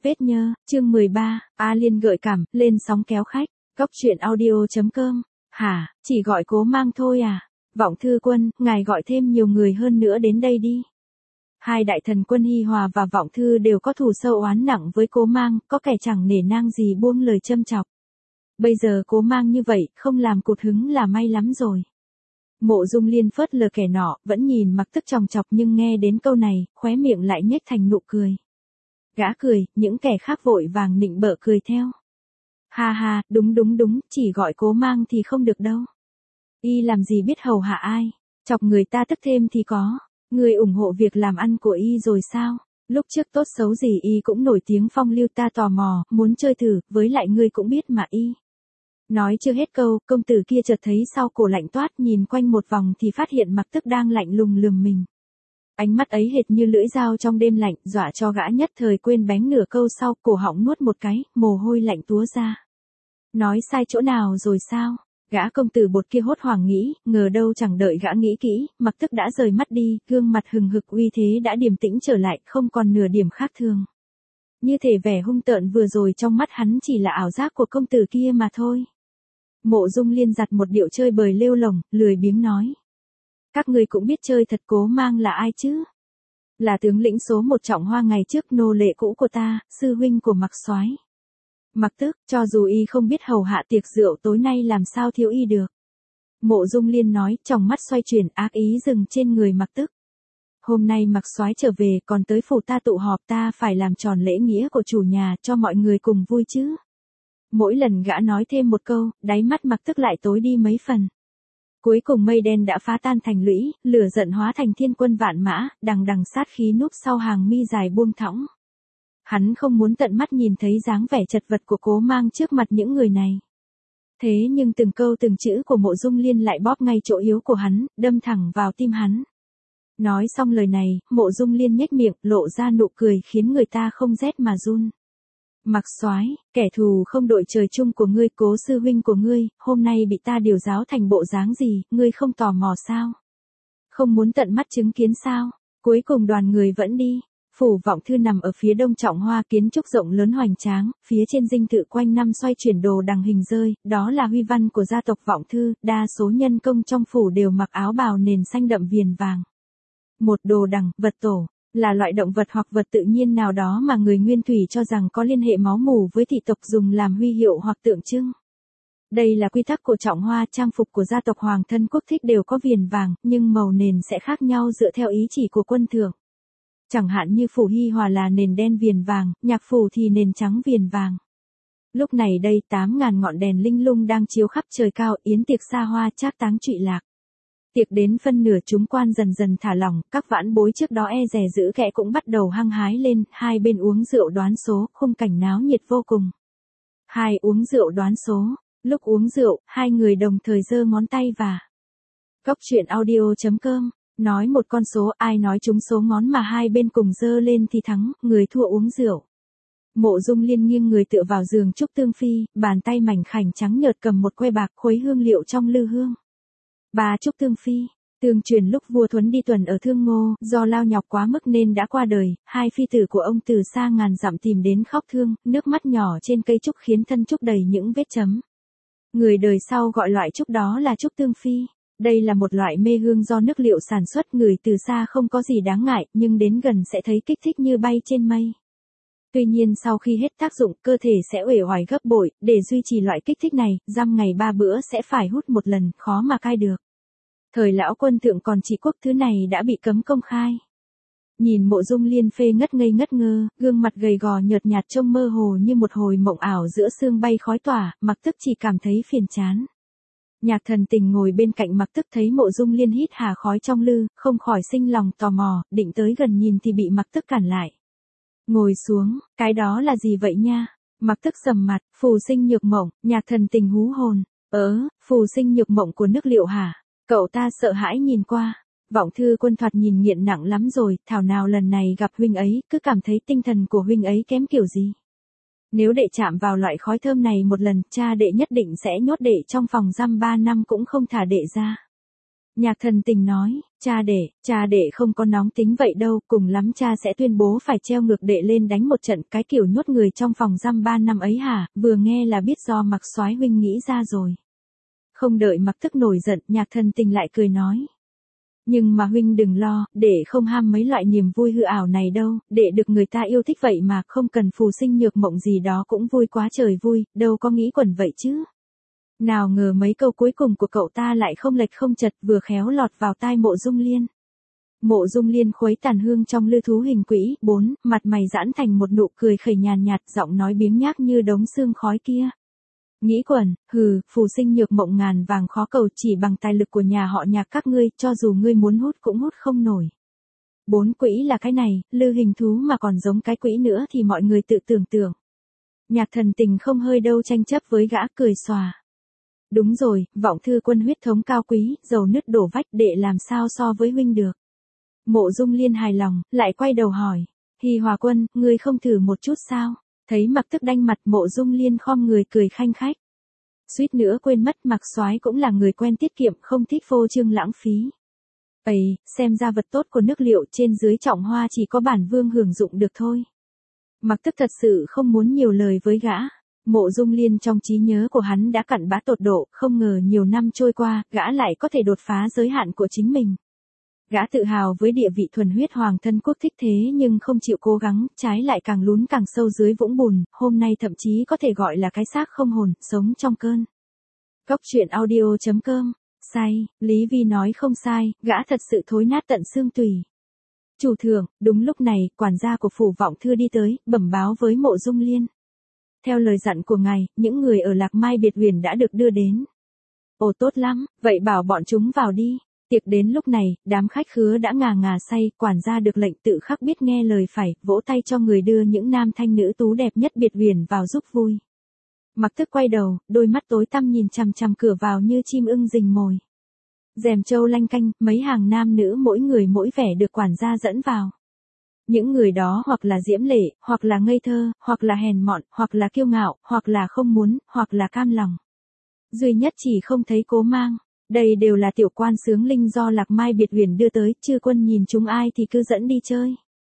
Vết nhơ, chương 13, A Liên gợi cảm, lên sóng kéo khách, Cóc truyện audio.com. Hả, chỉ gọi Cố Mang thôi à? Vọng Thư Quân, ngài gọi thêm nhiều người hơn nữa đến đây đi. Hai đại thần Quân Hi Hòa và Vọng Thư đều có thù sâu oán nặng với Cố Mang, có kẻ chẳng nể nang gì buông lời châm chọc. Bây giờ Cố Mang như vậy, không làm cụt hứng là may lắm rồi. Mộ Dung Liên phớt lờ kẻ nọ, vẫn nhìn Mặc Tức chòng chọc nhưng nghe đến câu này, khóe miệng lại nhếch thành nụ cười. Gã cười, những kẻ khác vội vàng nịnh bợ cười theo. Ha ha, đúng, chỉ gọi Cố Mang thì không được đâu. Y làm gì biết hầu hạ ai, chọc người ta tức thêm thì có. Người ủng hộ việc làm ăn của Y rồi sao? Lúc trước tốt xấu gì Y cũng nổi tiếng phong lưu, ta tò mò, muốn chơi thử, với lại ngươi cũng biết mà Y. Nói chưa hết câu, công tử kia chợt thấy sau cổ lạnh toát, nhìn quanh một vòng thì phát hiện Mặc Tức đang lạnh lùng lườm mình. Ánh mắt ấy hệt như lưỡi dao trong đêm lạnh, dọa cho gã nhất thời quên bén nửa câu sau, cổ họng nuốt một cái, mồ hôi lạnh túa ra. Nói sai chỗ nào rồi sao? Gã công tử bột kia hốt hoảng nghĩ, ngờ đâu chẳng đợi gã nghĩ kỹ, Mặc Tức đã rời mắt đi, gương mặt hừng hực uy thế đã điềm tĩnh trở lại, không còn nửa điểm khác thường. Như thể vẻ hung tợn vừa rồi trong mắt hắn chỉ là ảo giác của công tử kia mà thôi. Mộ Dung Liên giặt một điệu chơi bời lêu lổng, lười biếng nói. Các ngươi cũng biết chơi thật. Cố Mang là ai chứ? Là tướng lĩnh số 1 Trọng Hoa ngày trước, nô lệ cũ của ta, sư huynh của Mặc Soái. Mặc Tức, cho dù Y không biết hầu hạ tiệc rượu tối nay làm sao thiếu Y được. Mộ Dung Liên nói, trong mắt xoay chuyển, ác ý dừng trên người Mặc Tức. Hôm nay Mặc Soái trở về, còn tới phủ ta tụ họp, ta phải làm tròn lễ nghĩa của chủ nhà, cho mọi người cùng vui chứ. Mỗi lần gã nói thêm một câu, đáy mắt Mặc Tức lại tối đi mấy phần. Cuối cùng mây đen đã phá tan thành lũy, lửa giận hóa thành thiên quân vạn mã, đằng đằng sát khí núp sau hàng mi dài buông thõng. Hắn không muốn tận mắt nhìn thấy dáng vẻ chật vật của Cố Mang trước mặt những người này. Thế nhưng từng câu từng chữ của Mộ Dung Liên lại bóp ngay chỗ yếu của hắn, đâm thẳng vào tim hắn. Nói xong lời này, Mộ Dung Liên nhếch miệng, lộ ra nụ cười khiến người ta không rét mà run. Mặc Soái, kẻ thù không đội trời chung của ngươi, Cố sư huynh của ngươi, hôm nay bị ta điều giáo thành bộ dáng gì, ngươi không tò mò sao? Không muốn tận mắt chứng kiến sao? Cuối cùng đoàn người vẫn đi. Phủ Vọng Thư nằm ở phía đông Trọng Hoa, kiến trúc rộng lớn hoành tráng, phía trên dinh thự quanh năm xoay chuyển đồ đằng hình rơi, đó là huy văn của gia tộc Vọng Thư, đa số nhân công trong phủ đều mặc áo bào nền xanh đậm viền vàng. Một đồ đằng, vật tổ, là loại động vật hoặc vật tự nhiên nào đó mà người nguyên thủy cho rằng có liên hệ máu mủ với thị tộc, dùng làm huy hiệu hoặc tượng trưng. Đây là quy tắc của Trọng Hoa, trang phục của gia tộc hoàng thân quốc thích đều có viền vàng, nhưng màu nền sẽ khác nhau dựa theo ý chỉ của quân thượng. Chẳng hạn như phủ Hi Hòa là nền đen viền vàng, Nhạc phủ thì nền trắng viền vàng. Lúc này đây 8.000 ngọn đèn linh lung đang chiếu khắp trời cao, yến tiệc xa hoa trác táng trụy lạc. Tiệc đến phân nửa, chúng quan dần dần thả lỏng, các vãn bối trước đó e dè giữ kẽ cũng bắt đầu hăng hái lên, hai bên uống rượu đoán số, khung cảnh náo nhiệt vô cùng. Hai uống rượu đoán số, lúc uống rượu, hai người đồng thời giơ ngón tay và. Cóc truyện audio.com, nói một con số, ai nói trúng số ngón mà hai bên cùng giơ lên thì thắng, người thua uống rượu. Mộ Dung Liên nghiêng người tựa vào giường Trúc Tương Phi, bàn tay mảnh khảnh trắng nhợt cầm một que bạc khuấy hương liệu trong lư hương. Bà Trúc Tương Phi, tương truyền lúc vua Thuấn đi tuần ở Thương Ngô, do lao nhọc quá mức nên đã qua đời, hai phi tử của ông từ xa ngàn dặm tìm đến khóc thương, nước mắt nhỏ trên cây trúc khiến thân trúc đầy những vết chấm. Người đời sau gọi loại trúc đó là Trúc Tương Phi. Đây là một loại mê hương do nước liệu sản xuất, người từ xa không có gì đáng ngại, nhưng đến gần sẽ thấy kích thích như bay trên mây. Tuy nhiên sau khi hết tác dụng, cơ thể sẽ uể oải gấp bội, để duy trì loại kích thích này, dăm ngày 3 bữa sẽ phải hút một lần, khó mà cai được. Thời lão quân thượng còn trị quốc thứ này đã bị cấm công khai. Nhìn Mộ Dung Liên phê ngất ngây ngất ngơ, gương mặt gầy gò nhợt nhạt trông mơ hồ như một hồi mộng ảo giữa sương bay khói tỏa, Mặc Tức chỉ cảm thấy phiền chán. Nhạc Thần Tình ngồi bên cạnh Mặc Tức thấy Mộ Dung Liên hít hà khói trong lư, không khỏi sinh lòng tò mò, định tới gần nhìn thì bị Mặc Tức cản lại. Ngồi xuống, cái đó là gì vậy nha? Mặc Tức sầm mặt, phù sinh nhược mộng. Nhạc Thần Tình hú hồn. Phù sinh nhược mộng của nước liệu hả? Cậu ta sợ hãi nhìn qua. Vọng Thư Quân thoạt nhìn nghiện nặng lắm rồi, thảo nào lần này gặp huynh ấy, cứ cảm thấy tinh thần của huynh ấy kém kiểu gì. Nếu đệ chạm vào loại khói thơm này một lần, cha đệ nhất định sẽ nhốt đệ trong phòng giam 3 năm cũng không thả đệ ra. Nhạc Thần Tình nói, Cha đệ không có nóng tính vậy đâu, cùng lắm cha sẽ tuyên bố phải treo ngược đệ lên đánh một trận, cái kiểu nhốt người trong phòng giam 3 năm ấy hả, vừa nghe là biết do Mạc Soái huynh nghĩ ra rồi. Không đợi Mạc Tức nổi giận, Nhạc Thần Tình lại cười nói. Nhưng mà huynh đừng lo, đệ không ham mấy loại niềm vui hư ảo này đâu, đệ được người ta yêu thích vậy mà, không cần phù sinh nhược mộng gì đó cũng vui quá trời vui, đâu có nghĩ quẩn vậy chứ. Nào ngờ mấy câu cuối cùng của cậu ta lại không lệch không chật, vừa khéo lọt vào tai Mộ Dung Liên. Mộ Dung Liên khuấy tàn hương trong lư thú hình quỹ, mặt mày giãn thành một nụ cười khẩy nhàn nhạt, giọng nói biếng nhác như đống sương khói kia. Nghĩ quẩn, phù sinh nhược mộng ngàn vàng khó cầu, chỉ bằng tài lực của nhà họ Nhạc các ngươi, cho dù ngươi muốn hút cũng hút không nổi. 4 quỹ là cái này, lư hình thú mà còn giống cái quỹ nữa thì mọi người tự tưởng tượng. Nhạc Thần Tình không hơi đâu tranh chấp với gã, cười xòa. Đúng rồi, Vọng Thư Quân huyết thống cao quý, dầu nứt đổ vách, đệ làm sao so với huynh được. Mộ Dung Liên hài lòng, lại quay đầu hỏi. Hi Hòa Quân, ngươi không thử một chút sao? Thấy Mạc Tức đanh mặt, Mộ Dung Liên khom người cười khanh khách. Suýt nữa quên mất, Mạc Soái cũng là người quen tiết kiệm, không thích phô trương lãng phí. Xem ra vật tốt của nước Liệu trên dưới trọng hoa chỉ có bản vương hưởng dụng được thôi. Mạc Tức thật sự không muốn nhiều lời với gã. Mộ Dung Liên trong trí nhớ của hắn đã cặn bã tột độ, không ngờ nhiều năm trôi qua, gã lại có thể đột phá giới hạn của chính mình. Gã tự hào với địa vị thuần huyết hoàng thân quốc thích thế nhưng không chịu cố gắng, trái lại càng lún càng sâu dưới vũng bùn, hôm nay thậm chí có thể gọi là cái xác không hồn, sống trong cơn. Cốc truyện audio.com. Sai, Lý Vi nói không sai, gã thật sự thối nát tận xương tủy. Chủ thượng, đúng lúc này, quản gia của phủ Vọng Thư đi tới, bẩm báo với Mộ Dung Liên. Theo lời dặn của ngài, những người ở Lạc Mai Biệt Huyền đã được đưa đến. Ồ tốt lắm, vậy bảo bọn chúng vào đi. Tiệc đến lúc này, đám khách khứa đã ngà ngà say, quản gia được lệnh tự khắc biết nghe lời phải, vỗ tay cho người đưa những nam thanh nữ tú đẹp nhất Biệt Huyền vào giúp vui. Mạc Tức quay đầu, đôi mắt tối tăm nhìn chằm chằm cửa vào như chim ưng rình mồi. Rèm trâu lanh canh, mấy hàng nam nữ mỗi người mỗi vẻ được quản gia dẫn vào. Những người đó hoặc là diễm lệ, hoặc là ngây thơ, hoặc là hèn mọn, hoặc là kiêu ngạo, hoặc là không muốn, hoặc là cam lòng. Duy nhất chỉ không thấy Cố Mang. Đây đều là tiểu quan xướng linh do Lạc Mai Biệt Huyền đưa tới, chư quân nhìn chúng ai thì cứ dẫn đi chơi.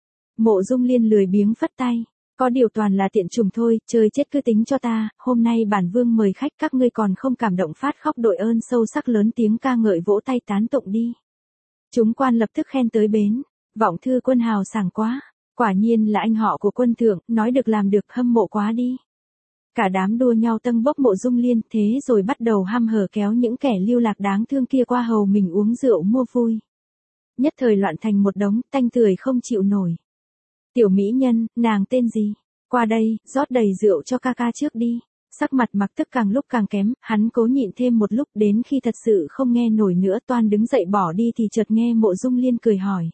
Mộ Dung Liên lười biếng phất tay. Có điều toàn là tiện trùng thôi, chơi chết cứ tính cho ta, hôm nay bản vương mời khách các ngươi còn không cảm động phát khóc đội ơn sâu sắc lớn tiếng ca ngợi vỗ tay tán tụng đi. Chúng quan lập tức khen tới bến. Vọng Thư Quân hào sảng quá, quả nhiên là anh họ của quân thượng, nói được làm được, hâm mộ quá đi. Cả đám đua nhau tâng bốc Mộ Dung Liên, thế rồi bắt đầu hăm hở kéo những kẻ lưu lạc đáng thương kia qua hầu mình uống rượu mua vui. Nhất thời loạn thành một đống, tanh tưởi không chịu nổi. Tiểu mỹ nhân, nàng tên gì? Qua đây, rót đầy rượu cho ca ca trước đi. Sắc mặt Mạc Tức càng lúc càng kém, hắn cố nhịn thêm một lúc, đến khi thật sự không nghe nổi nữa toan đứng dậy bỏ đi thì chợt nghe Mộ Dung Liên cười hỏi.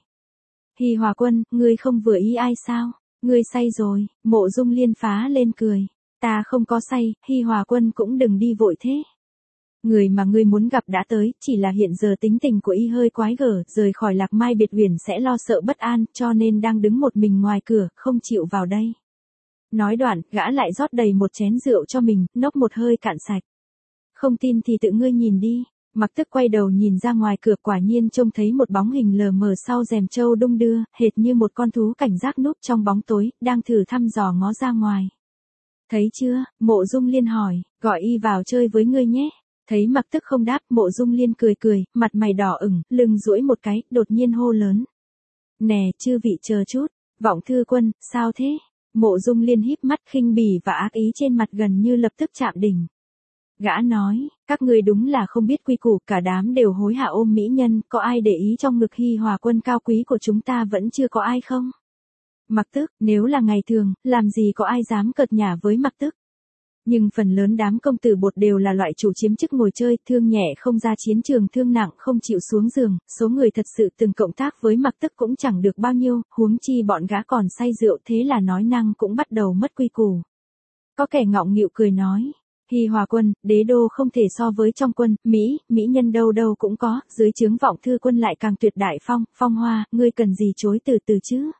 Hi Hòa Quân, ngươi không vừa ý ai sao? Ngươi say rồi. Mộ Dung Liên phá lên cười. Ta không có say, Hi Hòa Quân cũng đừng đi vội thế. Người mà ngươi muốn gặp đã tới, chỉ là hiện giờ tính tình của y hơi quái gở, rời khỏi Lạc Mai Biệt Huyền sẽ lo sợ bất an, cho nên đang đứng một mình ngoài cửa, không chịu vào đây. Nói đoạn, gã lại rót đầy một chén rượu cho mình, nốc một hơi cạn sạch. Không tin thì tự ngươi nhìn đi. Mạc Tức quay đầu nhìn ra ngoài cửa, quả nhiên trông thấy một bóng hình lờ mờ sau rèm trâu đung đưa, hệt như một con thú cảnh giác núp trong bóng tối, đang thử thăm dò ngó ra ngoài. Thấy chưa? Mộ Dung Liên hỏi, gọi y vào chơi với ngươi nhé. Thấy Mạc Tức không đáp, Mộ Dung Liên cười cười, mặt mày đỏ ửng, lưng duỗi một cái, đột nhiên hô lớn. Nè, chư vị chờ chút. Vọng Thư Quân, sao thế? Mộ Dung Liên híp mắt, khinh bỉ và ác ý trên mặt gần như lập tức chạm đỉnh. Gã nói, các ngươi đúng là không biết quy củ, cả đám đều hối hả ôm mỹ nhân, có ai để ý trong ngực Hi Hòa Quân cao quý của chúng ta vẫn chưa có ai không? Mạc Tức, nếu là ngày thường, làm gì có ai dám cợt nhả với Mạc Tức? Nhưng phần lớn đám công tử bột đều là loại chủ chiếm chức ngồi chơi, thương nhẹ không ra chiến trường, thương nặng không chịu xuống giường, số người thật sự từng cộng tác với Mạc Tức cũng chẳng được bao nhiêu, huống chi bọn gã còn say rượu, thế là nói năng cũng bắt đầu mất quy củ. Có kẻ ngọng nghịu cười nói. Hi Hòa Quân, đế đô không thể so với trong quân, mỹ nhân đâu đâu cũng có, dưới trướng Vọng Thư Quân lại càng tuyệt đại phong hoa, ngươi cần gì chối từ từ chứ?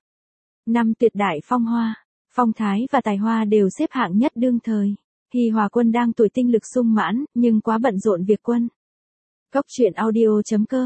5 tuyệt đại phong hoa, phong thái và tài hoa đều xếp hạng nhất đương thời. Hi Hòa Quân đang tuổi tinh lực sung mãn, nhưng quá bận rộn việc quân. Cốc truyện audio.com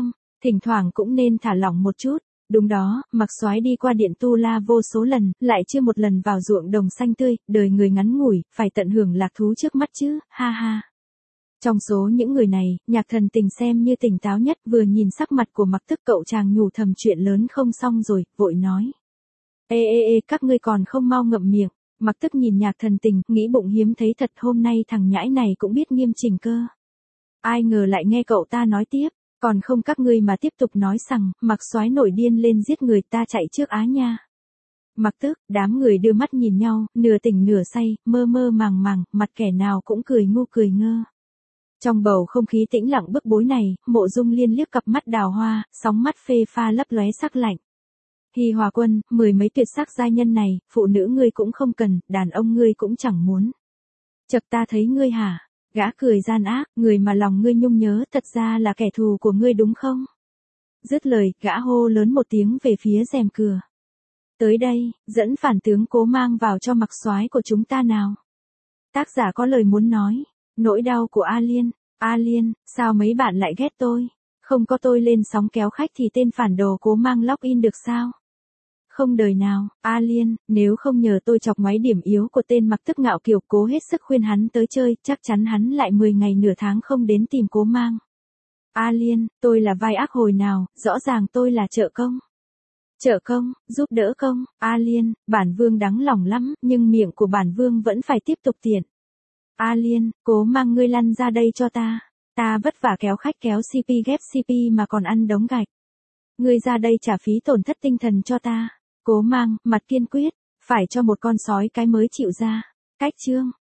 Thỉnh thoảng cũng nên thả lỏng một chút. Đúng đó, Mạc Soái đi qua Điện Tu La vô số lần, lại chưa một lần vào ruộng đồng xanh tươi, đời người ngắn ngủi, phải tận hưởng lạc thú trước mắt chứ, ha ha. Trong số những người này, Nhạc Thần Tình xem như tỉnh táo nhất, vừa nhìn sắc mặt của Mặc Tức cậu chàng nhủ thầm chuyện lớn không xong rồi, vội nói. Ê, các ngươi còn không mau ngậm miệng. Mặc Tức nhìn Nhạc Thần Tình, nghĩ bụng hiếm thấy thật, hôm nay thằng nhãi này cũng biết nghiêm chỉnh cơ. Ai ngờ lại nghe cậu ta nói tiếp, còn không các ngươi mà tiếp tục nói rằng, Mạc Soái nổi điên lên giết người, ta chạy trước á nha. Mặc Tức, đám người đưa mắt nhìn nhau, nửa tỉnh nửa say, mơ mơ màng màng, mặt kẻ nào cũng cười ngu cười ngơ. Trong bầu không khí tĩnh lặng bức bối này, Mộ Dung Liên liếc cặp mắt đào hoa, sóng mắt phê pha lấp lóe sắc lạnh. Hi Hòa Quân, mười mấy tuyệt sắc giai nhân này, phụ nữ ngươi cũng không cần, đàn ông ngươi cũng chẳng muốn. Chợt ta thấy ngươi hả? Gã cười gian ác, người mà lòng ngươi nhung nhớ thật ra là kẻ thù của ngươi đúng không? Dứt lời, gã hô lớn một tiếng về phía rèm cửa. Tới đây, dẫn phản tướng Cố mang vào cho Mạc Soái của chúng ta nào. Tác giả có lời muốn nói. Nỗi đau của A Liên. A Liên, sao mấy bạn lại ghét tôi? Không có tôi lên sóng kéo khách thì tên phản đồ Cố mang login được sao? Không đời nào, A Liên, nếu không nhờ tôi chọc ngoáy điểm yếu của tên Mặc Tức ngạo kiều, Cố hết sức khuyên hắn tới chơi, chắc chắn hắn lại 10 ngày nửa tháng không đến tìm Cố mang. A Liên, tôi là vai ác hồi nào, rõ ràng tôi là trợ công. Trợ công, giúp đỡ công, A Liên, bản vương đắng lòng lắm, nhưng miệng của bản vương vẫn phải tiếp tục tiện. A Liên, Cố mang ngươi lăn ra đây cho ta. Ta vất vả kéo khách kéo CP ghép CP mà còn ăn đống gạch. Ngươi ra đây trả phí tổn thất tinh thần cho ta. Cố mang, mặt kiên quyết, phải cho một con sói cái mới chịu ra. Cách chương.